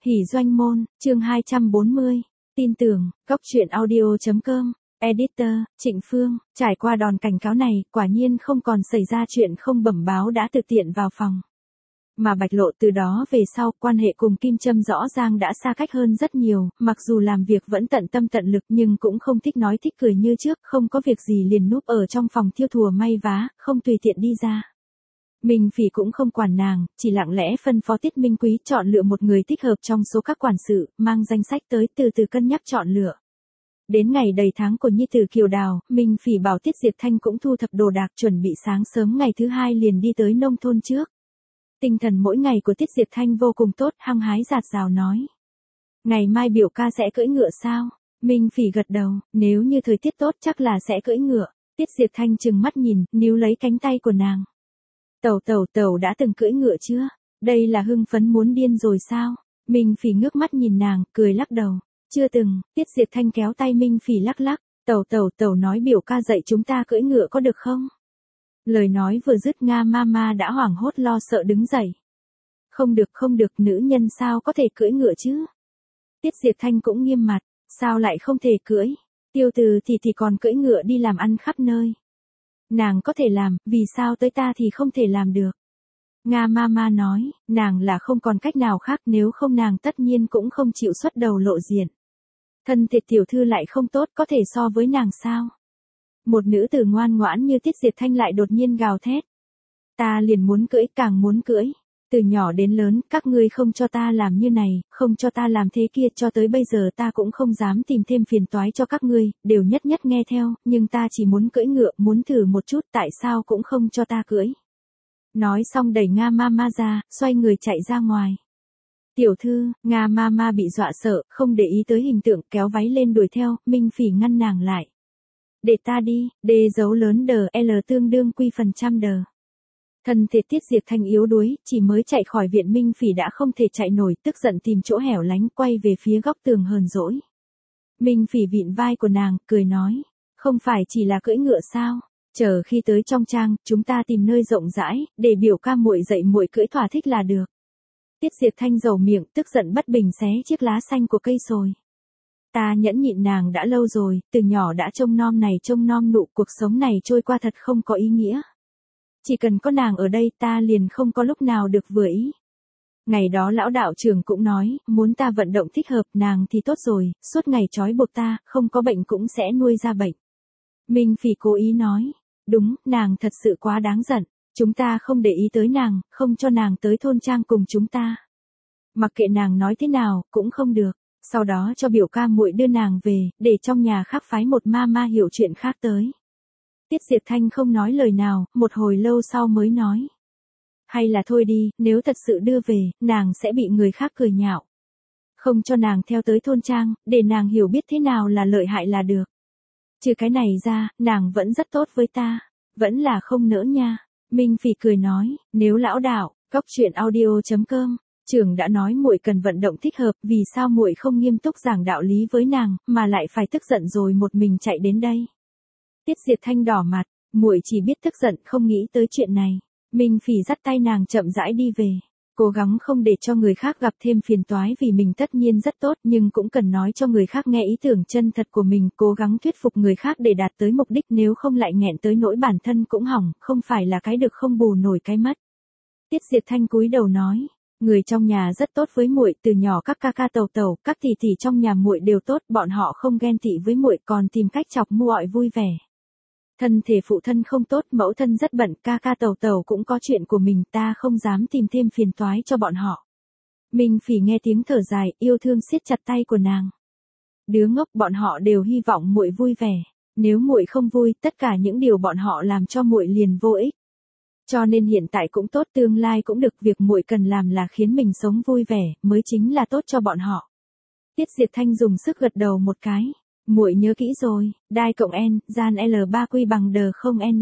Hỉ doanh môn, chương 240. Tin tưởng, góc truyện audio.com. Editor, Trịnh Phương, trải qua đòn cảnh cáo này, quả nhiên không còn xảy ra chuyện không bẩm báo đã thực tiện vào phòng. Mà Bạch Lộ từ đó về sau, quan hệ cùng Kim Trâm rõ ràng đã xa cách hơn rất nhiều, mặc dù làm việc vẫn tận tâm tận lực nhưng cũng không thích nói thích cười như trước, không có việc gì liền núp ở trong phòng thiêu thùa may vá, không tùy tiện đi ra. Minh Phỉ cũng không quản nàng, chỉ lặng lẽ phân phó Tiết Minh Quý chọn lựa một người thích hợp trong số các quản sự, mang danh sách tới từ từ cân nhắc chọn lựa. Đến ngày đầy tháng của nhi tử Kiều Đào, Minh Phỉ bảo Tiết Diệp Thanh cũng thu thập đồ đạc chuẩn bị sáng sớm ngày thứ hai liền đi tới nông thôn trước. Tinh thần mỗi ngày của Tiết Diệp Thanh vô cùng tốt, hăng hái dạt dào nói. Ngày mai biểu ca sẽ cưỡi ngựa sao? Minh Phỉ gật đầu, nếu như thời tiết tốt chắc là sẽ cưỡi ngựa. Tiết Diệp Thanh trừng mắt nhìn, níu lấy cánh tay của nàng. Tẩu đã từng cưỡi ngựa chưa? Đây là hưng phấn muốn điên rồi sao? Minh Phỉ ngước mắt nhìn nàng, cười lắc đầu. Chưa từng. Tiết Diệp Thanh kéo tay Minh Phỉ lắc lắc. Tẩu nói biểu ca dạy chúng ta cưỡi ngựa có được không? Lời nói vừa dứt Nga Mama đã hoảng hốt lo sợ đứng dậy. Không được, nữ nhân sao có thể cưỡi ngựa chứ? Tiết Diệp Thanh cũng nghiêm mặt, sao lại không thể cưỡi? Tiêu từ thì còn cưỡi ngựa đi làm ăn khắp nơi. Nàng có thể làm, vì sao tới ta thì không thể làm được? Nga Mama nói, nàng là không còn cách nào khác, nếu không nàng tất nhiên cũng không chịu xuất đầu lộ diện. Thân thể tiểu thư lại không tốt, có thể so với nàng sao? Một nữ tử ngoan ngoãn như Tiết Diệp Thanh lại đột nhiên gào thét. Ta liền muốn cưỡi, càng muốn cưỡi. Từ nhỏ đến lớn, các ngươi không cho ta làm như này, không cho ta làm thế kia, cho tới bây giờ ta cũng không dám tìm thêm phiền toái cho các ngươi, đều nhất nghe theo, nhưng ta chỉ muốn cưỡi ngựa, muốn thử một chút, tại sao cũng không cho ta cưỡi. Nói xong đẩy Nga Mama ra, xoay người chạy ra ngoài. Tiểu thư, Nga Mama bị dọa sợ, không để ý tới hình tượng, kéo váy lên đuổi theo, Minh Phỉ ngăn nàng lại. Để ta đi, D dấu lớn đờ, L tương đương quy phần trăm đờ. Thân thể Tiết Diệp Thanh yếu đuối, chỉ mới chạy khỏi viện Minh Phỉ đã không thể chạy nổi, tức giận tìm chỗ hẻo lánh quay về phía góc tường hờn dỗi. Minh Phỉ vịn vai của nàng, cười nói, không phải chỉ là cưỡi ngựa sao? Chờ khi tới trong trang, chúng ta tìm nơi rộng rãi, để biểu ca muội dạy muội cưỡi thỏa thích là được. Tiết Diệp Thanh dầu miệng, tức giận bất bình xé chiếc lá xanh của cây sồi. Ta nhẫn nhịn nàng đã lâu rồi, từ nhỏ đã trông nom này trông nom nụ, cuộc sống này trôi qua thật không có ý nghĩa. Chỉ cần có nàng ở đây ta liền không có lúc nào được vừa ý. Ngày đó lão đạo trưởng cũng nói, muốn ta vận động thích hợp nàng thì tốt rồi, suốt ngày trói buộc ta, không có bệnh cũng sẽ nuôi ra bệnh. Minh Phỉ cố ý nói, đúng, nàng thật sự quá đáng giận, chúng ta không để ý tới nàng, không cho nàng tới thôn trang cùng chúng ta. Mặc kệ nàng nói thế nào, cũng không được. Sau đó cho biểu ca muội đưa nàng về, để trong nhà khác phái một ma hiểu chuyện khác tới. Tiết Diệp Thanh không nói lời nào, một hồi lâu sau mới nói. Hay là thôi đi, nếu thật sự đưa về, nàng sẽ bị người khác cười nhạo. Không cho nàng theo tới thôn trang, để nàng hiểu biết thế nào là lợi hại là được. Trừ cái này ra, nàng vẫn rất tốt với ta, vẫn là không nỡ nha. Minh Phỉ cười nói, nếu lão đạo, góc truyện audio.com. Trưởng đã nói muội cần vận động thích hợp, vì sao muội không nghiêm túc giảng đạo lý với nàng, mà lại phải tức giận rồi một mình chạy đến đây? Tiết Diệp Thanh đỏ mặt, muội chỉ biết tức giận không nghĩ tới chuyện này. Minh Phỉ dắt tay nàng chậm rãi đi về, cố gắng không để cho người khác gặp thêm phiền toái vì mình tất nhiên rất tốt nhưng cũng cần nói cho người khác nghe ý tưởng chân thật của mình, cố gắng thuyết phục người khác để đạt tới mục đích, nếu không lại nghẹn tới nỗi bản thân cũng hỏng, không phải là cái được không bù nổi cái mất. Tiết Diệp Thanh cúi đầu nói. Người trong nhà rất tốt với muội, từ nhỏ các ca ca tẩu, các tỷ trong nhà muội đều tốt, bọn họ không ghen tị với muội, còn tìm cách chọc muội vui vẻ. Thân thể phụ thân không tốt, mẫu thân rất bận, ca ca tẩu cũng có chuyện của mình, ta không dám tìm thêm phiền toái cho bọn họ. Minh Phỉ nghe tiếng thở dài, yêu thương siết chặt tay của nàng. Đứa ngốc, bọn họ đều hy vọng muội vui vẻ, nếu muội không vui, tất cả những điều bọn họ làm cho muội liền vô ích. Cho nên hiện tại cũng tốt, tương lai cũng được, việc muội cần làm là khiến mình sống vui vẻ, mới chính là tốt cho bọn họ. Tiết Diệp Thanh dùng sức gật đầu một cái. Muội nhớ kỹ rồi, đai cộng n, gian L3 bằng đờ không n.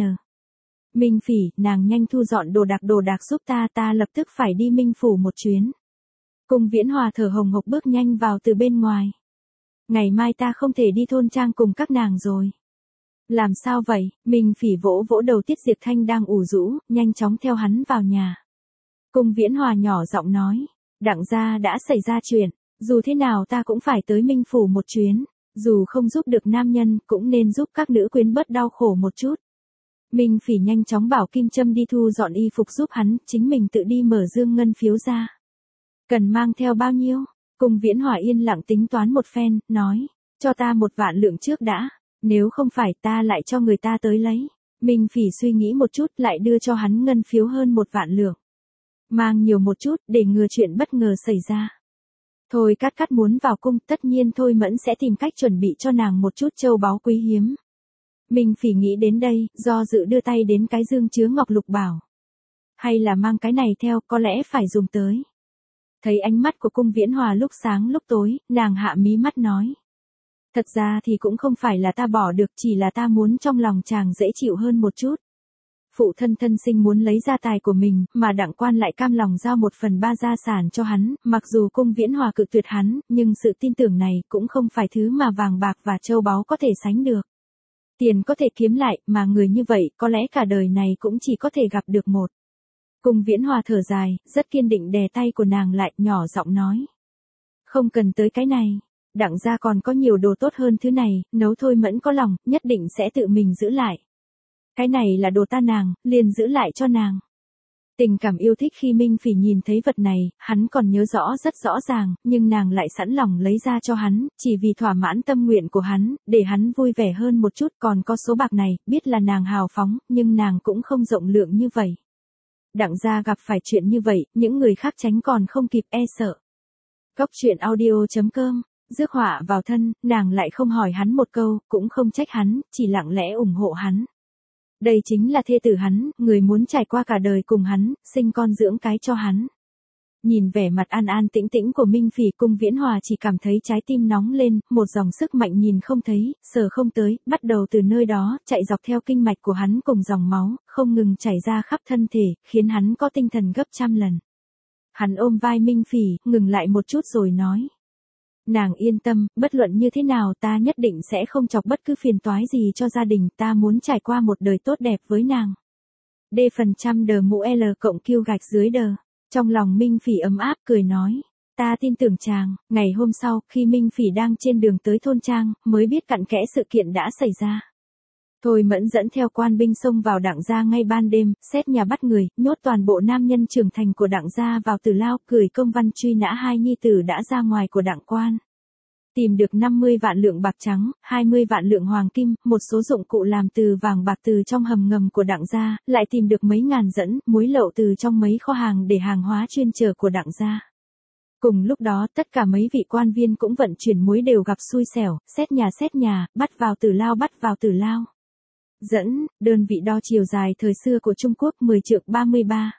Minh Phỉ, nàng nhanh thu dọn đồ đạc giúp ta lập tức phải đi Minh Phủ một chuyến. Cung Viễn Hòa thở hồng hộc bước nhanh vào từ bên ngoài. Ngày mai ta không thể đi thôn trang cùng các nàng rồi. Làm sao vậy? Minh Phỉ vỗ vỗ đầu Tiết Diệp Thanh đang ủ rũ, nhanh chóng theo hắn vào nhà. Cung Viễn Hòa nhỏ giọng nói, Đặng gia đã xảy ra chuyện, dù thế nào ta cũng phải tới Minh Phủ một chuyến, dù không giúp được nam nhân cũng nên giúp các nữ quyến bớt đau khổ một chút. Minh Phỉ nhanh chóng bảo Kim Trâm đi thu dọn y phục giúp hắn, chính mình tự đi mở dương ngân phiếu ra. Cần mang theo bao nhiêu? Cung Viễn Hòa yên lặng tính toán một phen, nói, cho ta 1 vạn lượng trước đã, nếu không phải ta lại cho người ta tới lấy. Minh Phỉ suy nghĩ một chút lại đưa cho hắn ngân phiếu hơn 1 vạn lượng. Mang nhiều một chút để ngừa chuyện bất ngờ xảy ra. Thôi Cát muốn vào cung, tất nhiên Thôi Mẫn sẽ tìm cách chuẩn bị cho nàng một chút châu báu quý hiếm. Minh Phỉ nghĩ đến đây, do dự đưa tay đến cái dương chứa ngọc lục bảo. Hay là mang cái này theo, có lẽ phải dùng tới. Thấy ánh mắt của Cung Viễn Hòa lúc sáng lúc tối, nàng hạ mí mắt nói. Thật ra thì cũng không phải là ta bỏ được, chỉ là ta muốn trong lòng chàng dễ chịu hơn một chút. Phụ thân thân sinh muốn lấy gia tài của mình, mà Đặng Quan lại cam lòng giao 1/3 gia sản cho hắn, mặc dù Cung Viễn Hòa cự tuyệt hắn, nhưng sự tin tưởng này cũng không phải thứ mà vàng bạc và châu báu có thể sánh được. Tiền có thể kiếm lại, mà người như vậy có lẽ cả đời này cũng chỉ có thể gặp được một. Cung Viễn Hòa thở dài, rất kiên định đè tay của nàng lại, nhỏ giọng nói. Không cần tới cái này, Đặng gia còn có nhiều đồ tốt hơn thứ này, nếu Thôi Mẫn có lòng, nhất định sẽ tự mình giữ lại. Cái này là đồ ta nàng, liền giữ lại cho nàng. Tình cảm yêu thích khi Minh Phỉ nhìn thấy vật này, hắn còn nhớ rõ rất rõ ràng, nhưng nàng lại sẵn lòng lấy ra cho hắn, chỉ vì thỏa mãn tâm nguyện của hắn, để hắn vui vẻ hơn một chút. Còn có số bạc này, biết là nàng hào phóng, nhưng nàng cũng không rộng lượng như vậy. Đặng gia gặp phải chuyện như vậy, những người khác tránh còn không kịp e sợ. Cốc truyện audio.com, rước họa vào thân, nàng lại không hỏi hắn một câu, cũng không trách hắn, chỉ lặng lẽ ủng hộ hắn. Đây chính là thê tử hắn, người muốn trải qua cả đời cùng hắn, sinh con dưỡng cái cho hắn. Nhìn vẻ mặt an an tĩnh tĩnh của Minh Phỉ, Cung Viễn Hòa chỉ cảm thấy trái tim nóng lên, một dòng sức mạnh nhìn không thấy, sờ không tới, bắt đầu từ nơi đó, chạy dọc theo kinh mạch của hắn cùng dòng máu, không ngừng chảy ra khắp thân thể, khiến hắn có tinh thần gấp trăm lần. Hắn ôm vai Minh Phỉ, ngừng lại một chút rồi nói. Nàng yên tâm, bất luận như thế nào ta nhất định sẽ không chọc bất cứ phiền toái gì cho gia đình, ta muốn trải qua một đời tốt đẹp với nàng. D% đờ mũ L cộng Q gạch dưới đờ. Trong lòng Minh Phỉ ấm áp cười nói. Ta tin tưởng chàng. Ngày hôm sau, khi Minh Phỉ đang trên đường tới thôn trang, mới biết cặn kẽ sự kiện đã xảy ra. Thôi Mẫn dẫn theo quan binh xông vào Đặng gia ngay ban đêm, xét nhà bắt người, nhốt toàn bộ nam nhân trưởng thành của Đặng gia vào tử lao, gửi công văn truy nã 2 nhi tử đã ra ngoài của Đặng quan. Tìm được 50 vạn lượng bạc trắng, 20 vạn lượng hoàng kim, một số dụng cụ làm từ vàng bạc từ trong hầm ngầm của Đặng gia, lại tìm được mấy ngàn dẫn, muối lậu từ trong mấy kho hàng để hàng hóa chuyên chở của Đặng gia. Cùng lúc đó, tất cả mấy vị quan viên cũng vận chuyển muối đều gặp xui xẻo, xét nhà, bắt vào tử lao. Dẫn, đơn vị đo chiều dài thời xưa của Trung Quốc 10 trượng 33.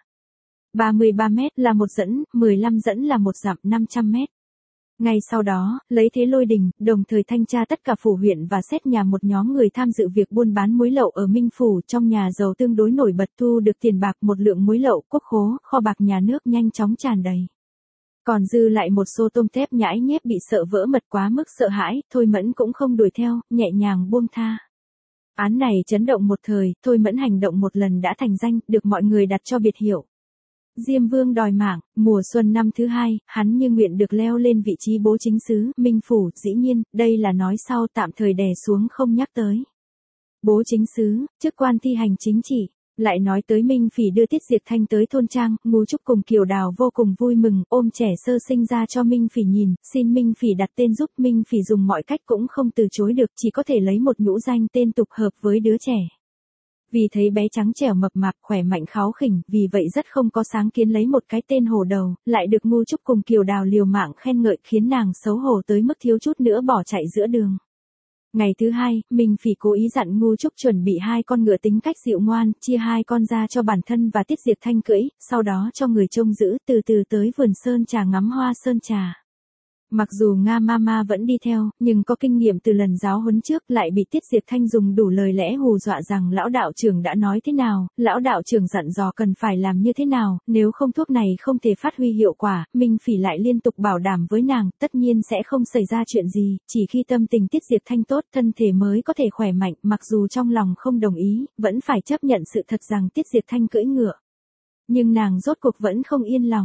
33 mét là một dẫn, 15 dẫn là một dặm 500 mét. Ngay sau đó, lấy thế lôi đình, đồng thời thanh tra tất cả phủ huyện và xét nhà một nhóm người tham dự việc buôn bán muối lậu ở Minh Phủ. Trong nhà giàu tương đối nổi bật, thu được tiền bạc, một lượng muối lậu, quốc khố, kho bạc nhà nước nhanh chóng tràn đầy. Còn dư lại một xô tôm tép nhãi nhép bị sợ vỡ mật quá mức sợ hãi, Thôi Mẫn cũng không đuổi theo, nhẹ nhàng buông tha. Án này chấn động một thời, Thôi Mẫn hành động một lần đã thành danh, được mọi người đặt cho biệt hiệu. Diêm Vương đòi mạng. Mùa xuân năm thứ 2, hắn như nguyện được leo lên vị trí bố chính xứ, Minh Phủ. Dĩ nhiên, đây là nói sau, tạm thời đè xuống không nhắc tới. Bố chính xứ, chức quan thi hành chính trị. Lại nói tới Minh Phỉ đưa Tiết Diệt Thanh tới thôn trang, Ngũ Trúc cùng Kiều Đào vô cùng vui mừng, ôm trẻ sơ sinh ra cho Minh Phỉ nhìn, xin Minh Phỉ đặt tên giúp. Minh Phỉ dùng mọi cách cũng không từ chối được, chỉ có thể lấy một nhũ danh tên tục hợp với đứa trẻ. Vì thấy bé trắng trẻo mập mạp, khỏe mạnh kháu khỉnh, vì vậy rất không có sáng kiến lấy một cái tên hổ đầu, lại được Ngũ Trúc cùng Kiều Đào liều mạng khen ngợi, khiến nàng xấu hổ tới mức thiếu chút nữa bỏ chạy giữa đường. Ngày thứ 2, Minh Phỉ cố ý dặn Ngũ Trúc chuẩn bị 2 con ngựa tính cách dịu ngoan, chia 2 con ra cho bản thân và Tiết Diệt Thanh cưỡi, sau đó cho người trông giữ, từ từ tới vườn sơn trà ngắm hoa sơn trà. Mặc dù Nga Mama vẫn đi theo, nhưng có kinh nghiệm từ lần giáo huấn trước, lại bị Tiết Diệt Thanh dùng đủ lời lẽ hù dọa rằng lão đạo trưởng đã nói thế nào, lão đạo trưởng dặn dò cần phải làm như thế nào, nếu không thuốc này không thể phát huy hiệu quả. Minh Phỉ lại liên tục bảo đảm với nàng, tất nhiên sẽ không xảy ra chuyện gì, chỉ khi tâm tình Tiết Diệt Thanh tốt, thân thể mới có thể khỏe mạnh, mặc dù trong lòng không đồng ý, vẫn phải chấp nhận sự thật rằng Tiết Diệt Thanh cưỡi ngựa. Nhưng nàng rốt cuộc vẫn không yên lòng.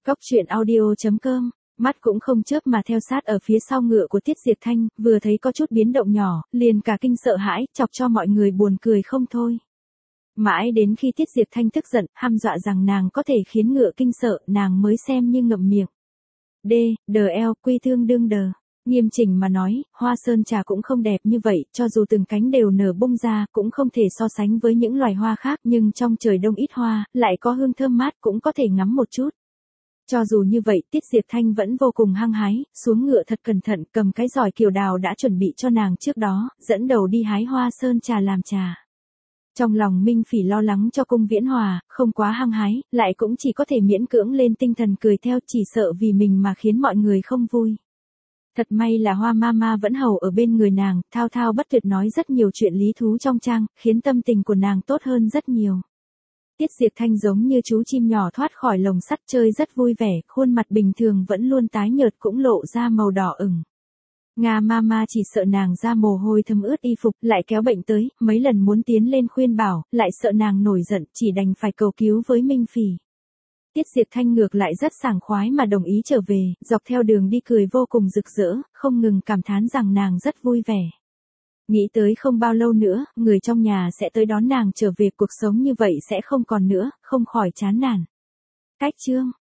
Cóc truyện audio.com, mắt cũng không chớp mà theo sát ở phía sau ngựa của Tiết Diệp Thanh, vừa thấy có chút biến động nhỏ, liền cả kinh sợ hãi, chọc cho mọi người buồn cười không thôi. Mãi đến khi Tiết Diệp Thanh tức giận, hăm dọa rằng nàng có thể khiến ngựa kinh sợ, nàng mới xem như ngậm miệng. Quy thương đương đờ. Nghiêm chỉnh mà nói, hoa sơn trà cũng không đẹp như vậy, cho dù từng cánh đều nở bung ra, cũng không thể so sánh với những loài hoa khác, nhưng trong trời đông ít hoa, lại có hương thơm mát cũng có thể ngắm một chút. Cho dù như vậy, Tiết Diệp Thanh vẫn vô cùng hăng hái, xuống ngựa thật cẩn thận, cầm cái giỏi kiều đào đã chuẩn bị cho nàng trước đó, dẫn đầu đi hái hoa sơn trà làm trà. Trong lòng Minh Phỉ lo lắng cho Cung Viễn Hòa, không quá hăng hái, lại cũng chỉ có thể miễn cưỡng lên tinh thần cười theo, chỉ sợ vì mình mà khiến mọi người không vui. Thật may là Hoa Mama vẫn hầu ở bên người nàng, thao thao bất tuyệt nói rất nhiều chuyện lý thú trong trang, khiến tâm tình của nàng tốt hơn rất nhiều. Tiết Diệp Thanh giống như chú chim nhỏ thoát khỏi lồng sắt chơi rất vui vẻ, khuôn mặt bình thường vẫn luôn tái nhợt cũng lộ ra màu đỏ ửng. Nga Mama chỉ sợ nàng ra mồ hôi thấm ướt y phục, lại kéo bệnh tới, mấy lần muốn tiến lên khuyên bảo, lại sợ nàng nổi giận, chỉ đành phải cầu cứu với Minh Phỉ. Tiết Diệp Thanh ngược lại rất sảng khoái mà đồng ý trở về, dọc theo đường đi cười vô cùng rực rỡ, không ngừng cảm thán rằng nàng rất vui vẻ. Nghĩ tới không bao lâu nữa, người trong nhà sẽ tới đón nàng trở về, cuộc sống như vậy sẽ không còn nữa, không khỏi chán nản. Cách chương